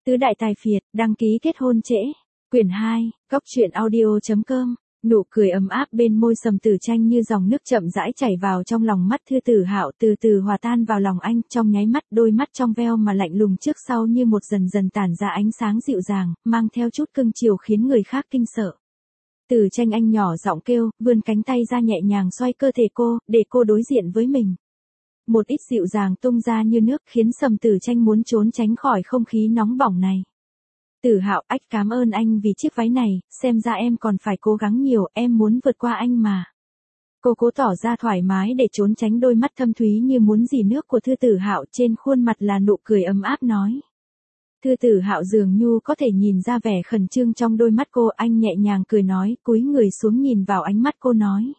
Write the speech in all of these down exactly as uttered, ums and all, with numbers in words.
Tứ đại tài phiệt, đăng ký kết hôn trễ. Quyển hai, góc truyện audio chấm com. Nụ cười ấm áp bên môi Sầm Tử Tranh như dòng nước chậm rãi chảy vào trong lòng mắt Thư Tử Hạo, từ từ hòa tan vào lòng anh, trong nháy mắt đôi mắt trong veo mà lạnh lùng trước sau như một dần dần tản ra ánh sáng dịu dàng, mang theo chút cưng chiều khiến người khác kinh sợ. Tử Tranh, anh nhỏ giọng kêu, vươn cánh tay ra nhẹ nhàng xoay cơ thể cô, để cô đối diện với mình. Một ít dịu dàng tung ra như nước khiến Sầm Tử Tranh muốn trốn tránh khỏi không khí nóng bỏng này. Tử Hạo, ách, cảm ơn anh vì chiếc váy này, xem ra em còn phải cố gắng nhiều, em muốn vượt qua anh mà. Cô cố tỏ ra thoải mái để trốn tránh đôi mắt thâm thúy như muốn rỉ nước của Thư Tử Hạo, trên khuôn mặt là nụ cười ấm áp nói. Thư Tử Hạo dường như có thể nhìn ra vẻ khẩn trương trong đôi mắt cô, anh nhẹ nhàng cười nói, cúi người xuống nhìn vào ánh mắt cô nói.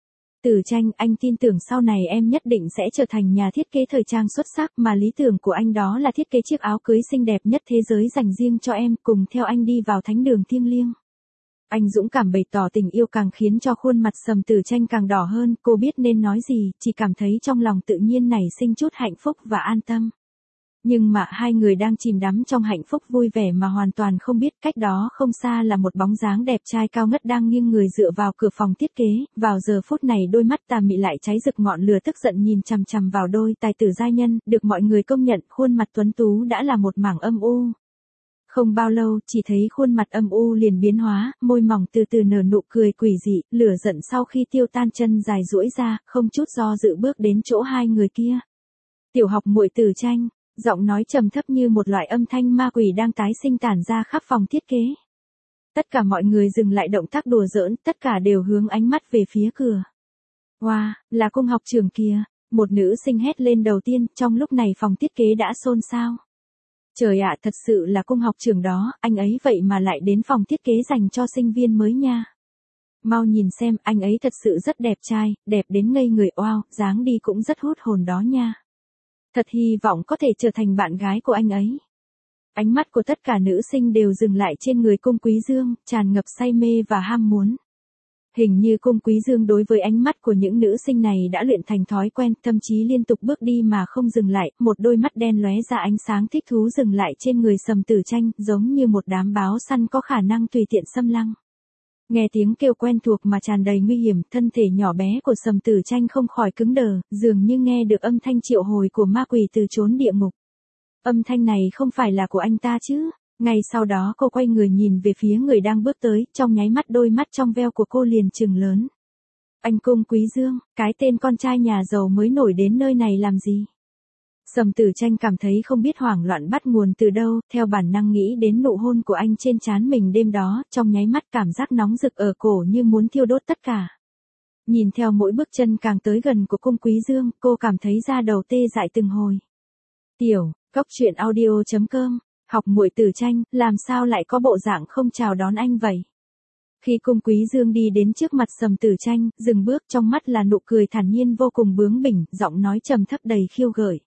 Tử Tranh, anh tin tưởng sau này em nhất định sẽ trở thành nhà thiết kế thời trang xuất sắc, mà lý tưởng của anh đó là thiết kế chiếc áo cưới xinh đẹp nhất thế giới dành riêng cho em, cùng theo anh đi vào thánh đường thiêng liêng. Anh dũng cảm bày tỏ tình yêu càng khiến cho khuôn mặt Sầm Tử Tranh càng đỏ hơn, cô biết nên nói gì, chỉ cảm thấy trong lòng tự nhiên nảy sinh chút hạnh phúc và an tâm. Nhưng mà hai người đang chìm đắm trong hạnh phúc vui vẻ mà hoàn toàn không biết cách đó không xa là một bóng dáng đẹp trai cao ngất đang nghiêng người dựa vào cửa phòng thiết kế, vào giờ phút này đôi mắt tà mị lại cháy rực ngọn lửa tức giận nhìn chằm chằm vào đôi tài tử giai nhân, được mọi người công nhận khuôn mặt tuấn tú đã là một mảng âm u. Không bao lâu, chỉ thấy khuôn mặt âm u liền biến hóa, môi mỏng từ từ nở nụ cười quỷ dị, lửa giận sau khi tiêu tan, chân dài duỗi ra, không chút do dự bước đến chỗ hai người kia. Tiểu học muội Tử Tranh. Giọng nói trầm thấp như một loại âm thanh ma quỷ đang tái sinh tản ra khắp phòng thiết kế. Tất cả mọi người dừng lại động tác đùa giỡn, tất cả đều hướng ánh mắt về phía cửa. Wow, là cung học trưởng kìa, một nữ sinh hét lên đầu tiên, trong lúc này phòng thiết kế đã xôn xao. Trời ạ, thật sự là cung học trưởng đó, anh ấy vậy mà lại đến phòng thiết kế dành cho sinh viên mới nha. Mau nhìn xem, anh ấy thật sự rất đẹp trai, đẹp đến ngây người, oao, dáng đi cũng rất hút hồn đó nha. Thật hy vọng có thể trở thành bạn gái của anh ấy. Ánh mắt của tất cả nữ sinh đều dừng lại trên người Cung Quý Dương, tràn ngập say mê và ham muốn. Hình như Cung Quý Dương đối với ánh mắt của những nữ sinh này đã luyện thành thói quen, thậm chí liên tục bước đi mà không dừng lại, một đôi mắt đen lóe ra ánh sáng thích thú dừng lại trên người Sầm Tử Tranh, giống như một đám báo săn có khả năng tùy tiện xâm lăng. Nghe tiếng kêu quen thuộc mà tràn đầy nguy hiểm, thân thể nhỏ bé của Sầm Tử Tranh không khỏi cứng đờ, dường như nghe được âm thanh triệu hồi của ma quỷ từ chốn địa ngục. Âm thanh này không phải là của anh ta chứ? Ngay sau đó cô quay người nhìn về phía người đang bước tới, trong nháy mắt đôi mắt trong veo của cô liền trừng lớn. Anh Cung Quý Dương, cái tên con trai nhà giàu mới nổi đến nơi này làm gì? Sầm Tử Tranh cảm thấy không biết hoảng loạn bắt nguồn từ đâu, theo bản năng nghĩ đến nụ hôn của anh trên trán mình đêm đó, trong nháy mắt cảm giác nóng rực ở cổ như muốn thiêu đốt tất cả. Nhìn theo mỗi bước chân càng tới gần của Cung Quý Dương, cô cảm thấy da đầu tê dại từng hồi. Tiểu, góc truyện audio chấm com, học muội Tử Tranh, làm sao lại có bộ dạng không chào đón anh vậy? Khi Cung Quý Dương đi đến trước mặt Sầm Tử Tranh, dừng bước, trong mắt là nụ cười thản nhiên vô cùng bướng bỉnh, giọng nói trầm thấp đầy khiêu gợi.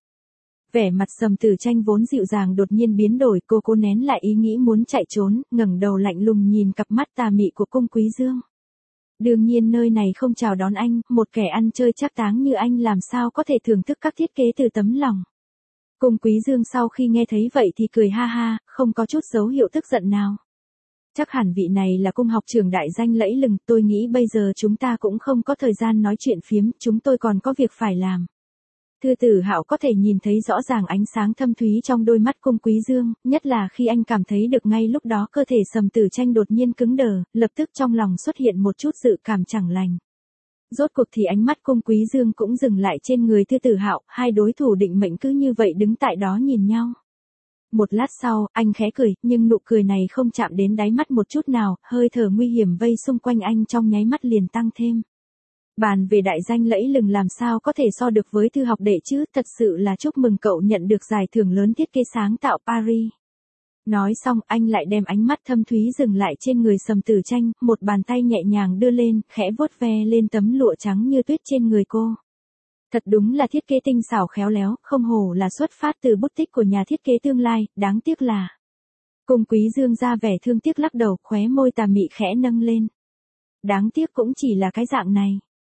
Vẻ mặt Sầm Tử Tranh vốn dịu dàng đột nhiên biến đổi, cô cố nén lại ý nghĩ muốn chạy trốn, ngẩng đầu lạnh lùng nhìn cặp mắt tà mị của Cung Quý Dương. Đương nhiên nơi này không chào đón anh, một kẻ ăn chơi trác táng như anh làm sao có thể thưởng thức các thiết kế từ tấm lòng. Cung Quý Dương sau khi nghe thấy vậy thì cười ha ha, không có chút dấu hiệu tức giận nào. Chắc hẳn vị này là cung học trưởng đại danh lẫy lừng, tôi nghĩ bây giờ chúng ta cũng không có thời gian nói chuyện phiếm, chúng tôi còn có việc phải làm. Thư Tử Hạo có thể nhìn thấy rõ ràng ánh sáng thâm thúy trong đôi mắt Cung Quý Dương, nhất là khi anh cảm thấy được ngay lúc đó cơ thể Sầm Tử Tranh đột nhiên cứng đờ, lập tức trong lòng xuất hiện một chút dự cảm chẳng lành. Rốt cuộc thì ánh mắt Cung Quý Dương cũng dừng lại trên người Thư Tử Hạo, hai đối thủ định mệnh cứ như vậy đứng tại đó nhìn nhau. Một lát sau, anh khẽ cười, nhưng nụ cười này không chạm đến đáy mắt một chút nào, hơi thở nguy hiểm vây xung quanh anh trong nháy mắt liền tăng thêm. Bàn về đại danh lẫy lừng làm sao có thể so được với Thư học đệ chứ, thật sự là chúc mừng cậu nhận được giải thưởng lớn thiết kế sáng tạo Paris. Nói xong, anh lại đem ánh mắt thâm thúy dừng lại trên người Sầm Tử Tranh, một bàn tay nhẹ nhàng đưa lên, khẽ vuốt ve lên tấm lụa trắng như tuyết trên người cô. Thật đúng là thiết kế tinh xảo khéo léo, không hổ là xuất phát từ bút tích của nhà thiết kế tương lai, đáng tiếc là. Cung Quý Dương ra vẻ thương tiếc lắc đầu, khóe môi tà mị khẽ nâng lên. Đáng tiếc cũng chỉ là cái dạng này.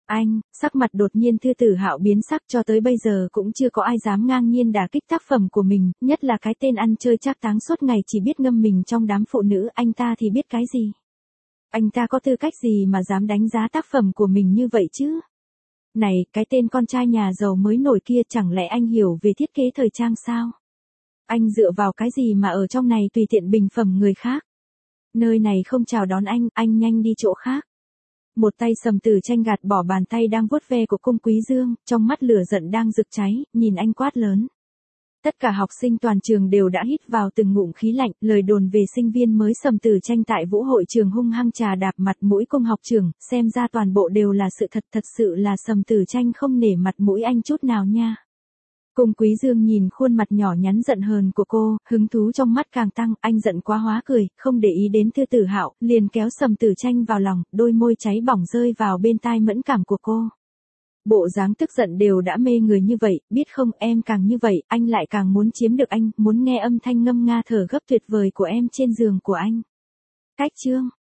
Anh, sắc mặt đột nhiên Thư Tử Hạo biến sắc, cho tới bây giờ cũng chưa có ai dám ngang nhiên đả kích tác phẩm của mình, nhất là cái tên ăn chơi trác táng suốt ngày chỉ biết ngâm mình trong đám phụ nữ, anh ta thì biết cái gì? Anh ta có tư cách gì mà dám đánh giá tác phẩm của mình như vậy chứ? Này, cái tên con trai nhà giàu mới nổi kia, chẳng lẽ anh hiểu về thiết kế thời trang sao? Anh dựa vào cái gì mà ở trong này tùy tiện bình phẩm người khác? Nơi này không chào đón anh, anh nhanh đi chỗ khác. Một tay Sầm Tử Tranh gạt bỏ bàn tay đang vuốt ve của Cung Quý Dương, trong mắt lửa giận đang rực cháy, nhìn anh quát lớn. Tất cả học sinh toàn trường đều đã hít vào từng ngụm khí lạnh, lời đồn về sinh viên mới Sầm Tử Tranh tại Vũ hội trường hung hăng trà đạp mặt mũi Cung học trưởng, xem ra toàn bộ đều là sự thật, thật sự là Sầm Tử Tranh không nể mặt mũi anh chút nào nha. Cung Quý Dương nhìn khuôn mặt nhỏ nhắn giận hờn của cô, hứng thú trong mắt càng tăng, anh giận quá hóa cười, không để ý đến Thư Tử Hạo, liền kéo Sầm Tử Tranh vào lòng, đôi môi cháy bỏng rơi vào bên tai mẫn cảm của cô. Bộ dáng tức giận đều đã mê người như vậy, biết không, em càng như vậy, anh lại càng muốn chiếm được anh, muốn nghe âm thanh ngâm nga thở gấp tuyệt vời của em trên giường của anh. Cách chương